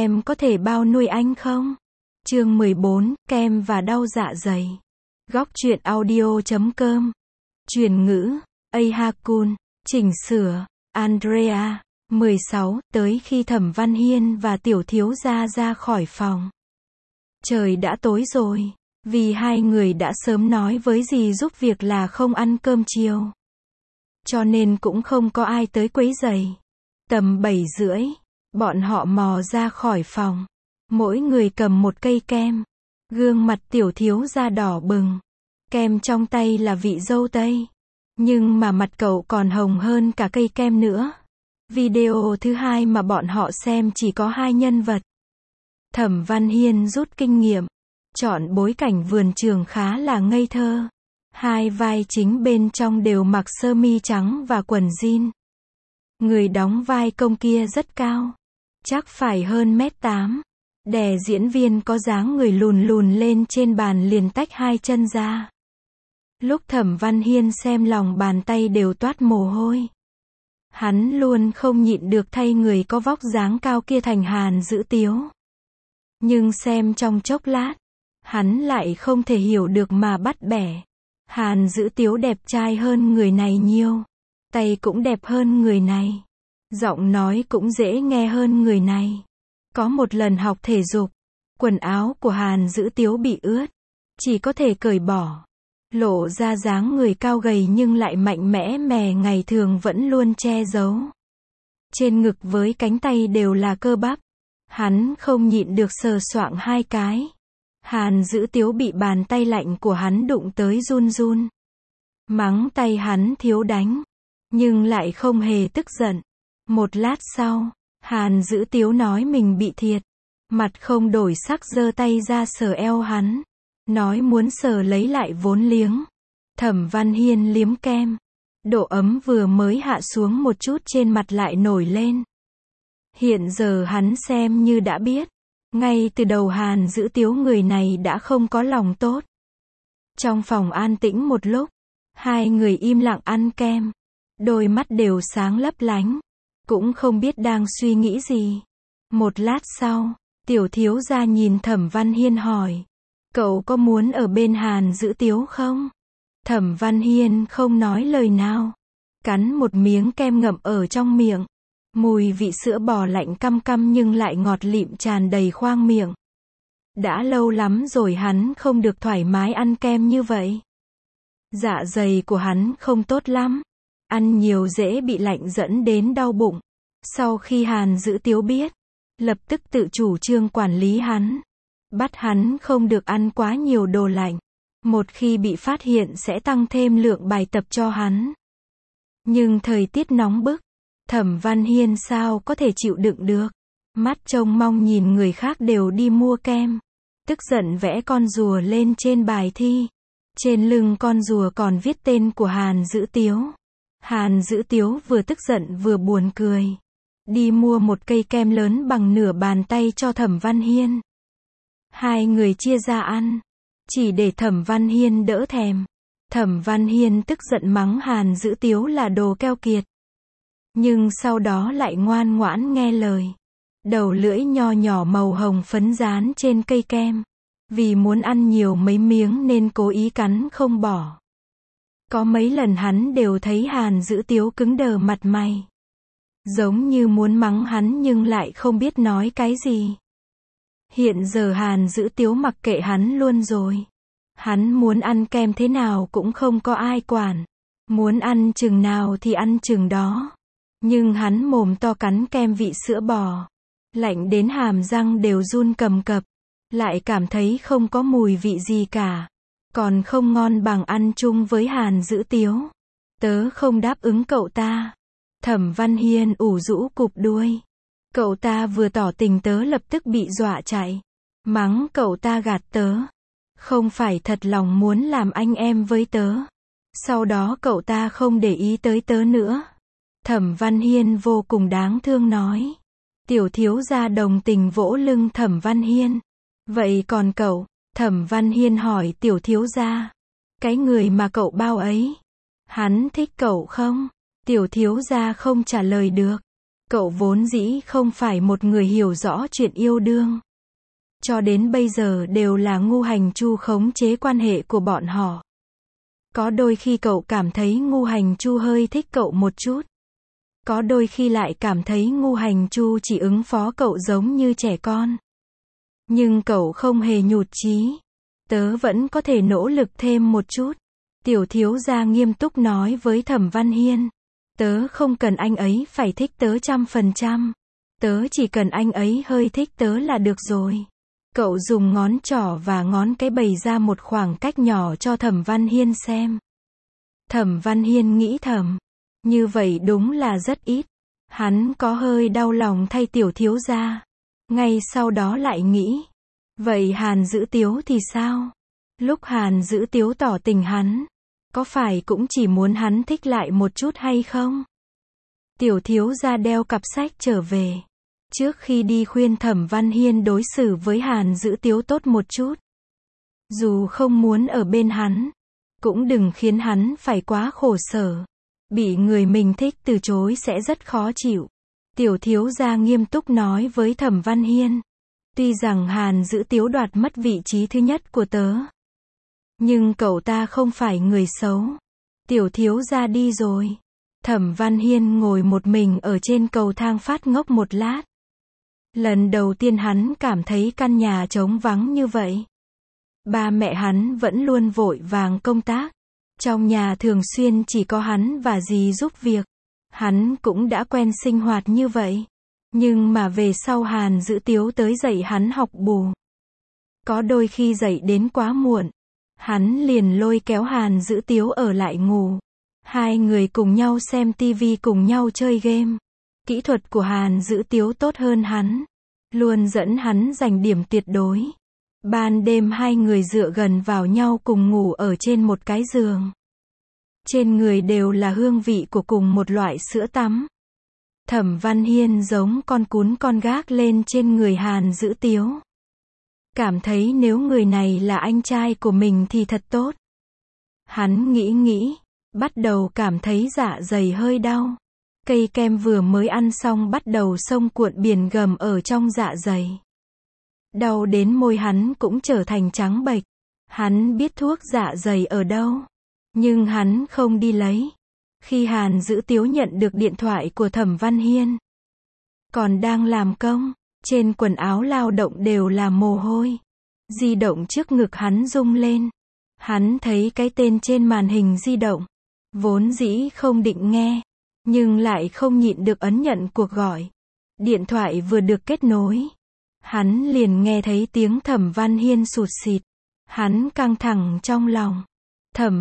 em có thể bao nuôi anh không? Chương 14, kem và đau dạ dày. Góc truyện audio.com. Truyền ngữ, Ahakun, chỉnh sửa, Andrea. 16, tới khi Thẩm Văn Hiên và Tiểu Thiếu Gia ra khỏi phòng. Trời đã tối rồi, vì hai người đã sớm nói với dì giúp việc là không ăn cơm chiều. Cho nên cũng không có ai tới quấy rầy. Tầm 7:30, bọn họ mò ra khỏi phòng. Mỗi người cầm một cây kem. Gương mặt Tiểu Thiếu Gia đỏ bừng. Kem trong tay là vị dâu tây. Nhưng mà mặt cậu còn hồng hơn cả cây kem nữa. Video thứ hai mà bọn họ xem chỉ có hai nhân vật. Thẩm Văn Hiên rút kinh nghiệm. Chọn bối cảnh vườn trường khá là ngây thơ. Hai vai chính bên trong đều mặc sơ mi trắng và quần jean. Người đóng vai công kia rất cao. Chắc phải hơn 1m8. Đè diễn viên có dáng người lùn lùn lên trên bàn liền tách hai chân ra. Lúc Thẩm Văn Hiên xem lòng bàn tay đều toát mồ hôi. Hắn luôn không nhịn được thay người có vóc dáng cao kia thành Hàn Dữ Tiếu. Nhưng xem trong chốc lát, hắn lại không thể hiểu được mà bắt bẻ. Hàn Dữ Tiếu đẹp trai hơn người này nhiều. Tay cũng đẹp hơn người này. Giọng nói cũng dễ nghe hơn người này. Có một lần học thể dục, quần áo của Hàn Dữ Tiếu bị ướt. Chỉ có thể cởi bỏ. Lộ ra dáng người cao gầy nhưng lại mạnh mẽ ngày thường vẫn luôn che giấu. Trên ngực với cánh tay đều là cơ bắp. Hắn không nhịn được sờ soạng hai cái. Hàn Dữ Tiếu bị bàn tay lạnh của hắn đụng tới run run. Mắng tay hắn thiếu đánh. Nhưng lại không hề tức giận. Một lát sau, Hàn Dữ Tiếu nói mình bị thiệt. Mặt không đổi sắc giơ tay ra sờ eo hắn. Nói muốn sờ lấy lại vốn liếng. Thẩm Văn Hiên liếm kem. Độ ấm vừa mới hạ xuống một chút trên mặt lại nổi lên. Hiện giờ hắn xem như đã biết. Ngay từ đầu Hàn Dữ Tiếu người này đã không có lòng tốt. Trong phòng an tĩnh một lúc. Hai người im lặng ăn kem. Đôi mắt đều sáng lấp lánh. Cũng không biết đang suy nghĩ gì. Một lát sau, Tiểu Thiếu Gia nhìn Thẩm Văn Hiên hỏi. Cậu có muốn ở bên Hàn Dữ Tiếu không? Thẩm Văn Hiên không nói lời nào. Cắn một miếng kem ngậm ở trong miệng. Mùi vị sữa bò lạnh căm căm nhưng lại ngọt lịm tràn đầy khoang miệng. Đã lâu lắm rồi hắn không được thoải mái ăn kem như vậy. Dạ dày của hắn không tốt lắm. Ăn nhiều dễ bị lạnh dẫn đến đau bụng. Sau khi Hàn Dữ Tiếu biết, lập tức tự chủ trương quản lý hắn. Bắt hắn không được ăn quá nhiều đồ lạnh. Một khi bị phát hiện sẽ tăng thêm lượng bài tập cho hắn. Nhưng thời tiết nóng bức, Thẩm Văn Hiên sao có thể chịu đựng được. Mắt trông mong nhìn người khác đều đi mua kem. Tức giận vẽ con rùa lên trên bài thi. Trên lưng con rùa còn viết tên của Hàn Dữ Tiếu. Hàn Dữ Tiếu vừa tức giận vừa buồn cười. Đi mua một cây kem lớn bằng nửa bàn tay cho Thẩm Văn Hiên. Hai người chia ra ăn. Chỉ để Thẩm Văn Hiên đỡ thèm. Thẩm Văn Hiên tức giận mắng Hàn Dữ Tiếu là đồ keo kiệt. Nhưng sau đó lại ngoan ngoãn nghe lời. Đầu lưỡi nho nhỏ màu hồng phấn dán trên cây kem. Vì muốn ăn nhiều mấy miếng nên cố ý cắn không bỏ. Có mấy lần hắn đều thấy Hàn Dữ Tiếu cứng đờ mặt mày. Giống như muốn mắng hắn nhưng lại không biết nói cái gì. Hiện giờ Hàn Dữ Tiếu mặc kệ hắn luôn rồi. Hắn muốn ăn kem thế nào cũng không có ai quản. Muốn ăn chừng nào thì ăn chừng đó. Nhưng hắn mồm to cắn kem vị sữa bò. Lạnh đến hàm răng đều run cầm cập. Lại cảm thấy không có mùi vị gì cả. Còn không ngon bằng ăn chung với Hàn Dữ Tiếu. Tớ không đáp ứng cậu ta. Thẩm Văn Hiên ủ rũ cụp đuôi. Cậu ta vừa tỏ tình tớ lập tức bị dọa chạy. Mắng cậu ta gạt tớ. Không phải thật lòng muốn làm anh em với tớ. Sau đó cậu ta không để ý tới tớ nữa. Thẩm Văn Hiên vô cùng đáng thương nói. Tiểu Thiếu Gia đồng tình vỗ lưng Thẩm Văn Hiên. Vậy còn cậu? Thẩm Văn Hiên hỏi Tiểu Thiếu Gia. Cái người mà cậu bao ấy. Hắn thích cậu không? Tiểu Thiếu Gia không trả lời được. Cậu vốn dĩ không phải một người hiểu rõ chuyện yêu đương. Cho đến bây giờ đều là Ngu Hành Chu khống chế quan hệ của bọn họ. Có đôi khi cậu cảm thấy Ngu Hành Chu hơi thích cậu một chút. Có đôi khi lại cảm thấy Ngu Hành Chu chỉ ứng phó cậu giống như trẻ con. Nhưng cậu không hề nhụt chí. Tớ vẫn có thể nỗ lực thêm một chút. Tiểu thiếu gia nghiêm túc nói với Thẩm Văn Hiên. Tớ không cần anh ấy phải thích tớ 100%. Tớ chỉ cần anh ấy hơi thích tớ là được rồi. Cậu dùng ngón trỏ và ngón cái bày ra một khoảng cách nhỏ cho Thẩm Văn Hiên xem. Thẩm Văn Hiên nghĩ thầm. Như vậy đúng là rất ít. Hắn có hơi đau lòng thay tiểu thiếu gia. Ngay sau đó lại nghĩ. Vậy Hàn Dữ Tiếu thì sao? Lúc Hàn Dữ Tiếu tỏ tình hắn, có phải cũng chỉ muốn hắn thích lại một chút hay không? Tiểu thiếu gia đeo cặp sách trở về. Trước khi đi khuyên Thẩm Văn Hiên đối xử với Hàn Dữ Tiếu tốt một chút. Dù không muốn ở bên hắn, cũng đừng khiến hắn phải quá khổ sở. Bị người mình thích từ chối sẽ rất khó chịu. Tiểu thiếu gia nghiêm túc nói với Thẩm Văn Hiên. Tuy rằng Hàn Dữ Tiếu đoạt mất vị trí thứ nhất của tớ. Nhưng cậu ta không phải người xấu. Tiểu thiếu gia đi rồi. Thẩm Văn Hiên ngồi một mình ở trên cầu thang phát ngốc một lát. Lần đầu tiên hắn cảm thấy căn nhà trống vắng như vậy. Ba mẹ hắn vẫn luôn vội vàng công tác. Trong nhà thường xuyên chỉ có hắn và dì giúp việc. Hắn cũng đã quen sinh hoạt như vậy. Nhưng mà về sau Hàn Dữ Tiếu tới dạy hắn học bù. Có đôi khi dậy đến quá muộn. Hắn liền lôi kéo Hàn Dữ Tiếu ở lại ngủ. Hai người cùng nhau xem tivi, cùng nhau chơi game. Kỹ thuật của Hàn Dữ Tiếu tốt hơn hắn. Luôn dẫn hắn giành điểm tuyệt đối. Ban đêm hai người dựa gần vào nhau cùng ngủ ở trên một cái giường. Trên người đều là hương vị của cùng một loại sữa tắm. Thẩm Văn Hiên giống con cún con gác lên trên người Hàn Dữ Tiếu. Cảm thấy nếu người này là anh trai của mình thì thật tốt. Hắn nghĩ, bắt đầu cảm thấy dạ dày hơi đau. Cây kem vừa mới ăn xong bắt đầu xông cuộn biển gầm ở trong dạ dày. Đau đến môi hắn cũng trở thành trắng bệch. Hắn biết thuốc dạ dày ở đâu. Nhưng hắn không đi lấy. Khi Hàn Dữ Tiếu nhận được điện thoại của Thẩm Văn Hiên. Còn đang làm công. Trên quần áo lao động đều là mồ hôi. Di động trước ngực hắn rung lên. Hắn thấy cái tên trên màn hình di động. Vốn dĩ không định nghe. Nhưng lại không nhịn được ấn nhận cuộc gọi. Điện thoại vừa được kết nối. Hắn liền nghe thấy tiếng Thẩm Văn Hiên sụt sịt. Hắn căng thẳng trong lòng. Thẩm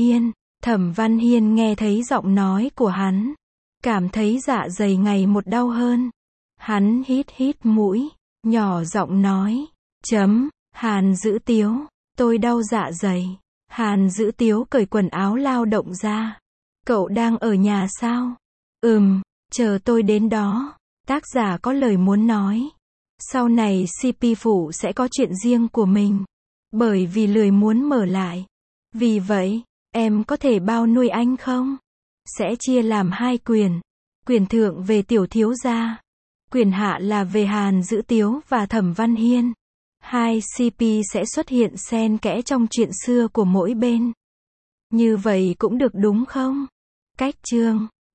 Văn Hiên nghe thấy giọng nói của hắn. Cảm thấy dạ dày ngày một đau hơn. Hắn hít mũi. Nhỏ giọng nói. Hàn Dữ Tiếu. Tôi đau dạ dày. Hàn Dữ Tiếu cởi quần áo lao động ra. Cậu đang ở nhà sao? Chờ tôi đến đó. Tác giả có lời muốn nói. Sau này CP Phủ sẽ có chuyện riêng của mình. Bởi vì lười muốn mở lại. Vì vậy, em có thể bao nuôi anh không? Sẽ chia làm 2 quyền. Quyền thượng về tiểu thiếu gia. Quyền hạ là về Hàn Dữ Tiếu và Thẩm Văn Hiên. 2 CP sẽ xuất hiện xen kẽ trong chuyện xưa của mỗi bên. Như vậy cũng được đúng không? Cách chương